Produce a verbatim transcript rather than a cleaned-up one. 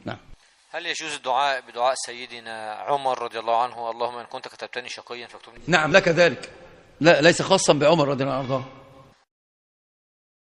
نعم. هل يجوز الدعاء بدعاء سيدنا عمر رضي الله عنه اللهم إن كنت كتبتني شقيا فاكتبني؟ نعم لك ذلك، لا ليس خاصا بعمر رضي الله عنه.